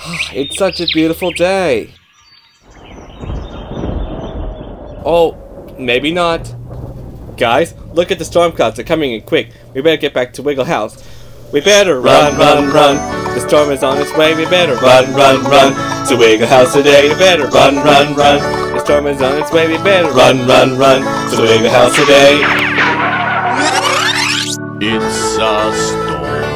It's such a beautiful day. Oh, maybe not. Guys, look at the storm clouds. They're coming in quick. We better get back to Wiggle House. We better run, run, run. The storm is on its way. We better run, run, run. To Wiggle House today. We better run, run, run. The storm is on its way. We better run, run, run. To Wiggle House today. It's a storm.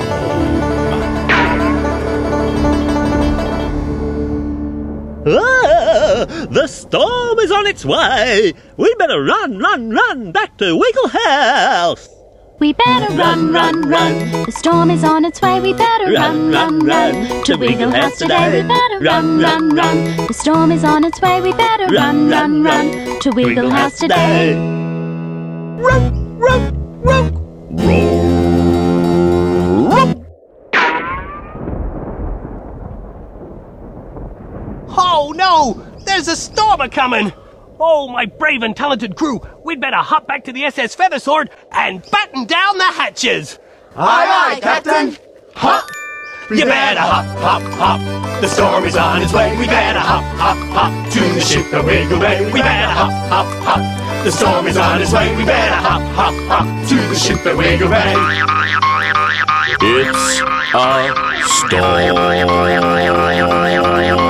Ah, the storm is on its way. We better run, run, run back to Wiggle House. We better run, run, run. The storm is on its way. We better run, run, run. To Wiggle House today. We better run, run, run. The storm is on its way. We better run, run, run. To Wiggle House today. Run, run, run. Oh no! There's a storm a-coming! Oh, my brave and talented crew, we'd better hop back to the SS Feathersword and batten down the hatches! Aye, aye, Captain! Hop! You better hop, hop, hop! The storm is on its way, we better hop, hop, hop! To the ship the Wiggle Bay, we better hop, hop, hop! The storm is on its way, we better hop, hop, hop! To the ship the Wiggle Bay! It's a storm.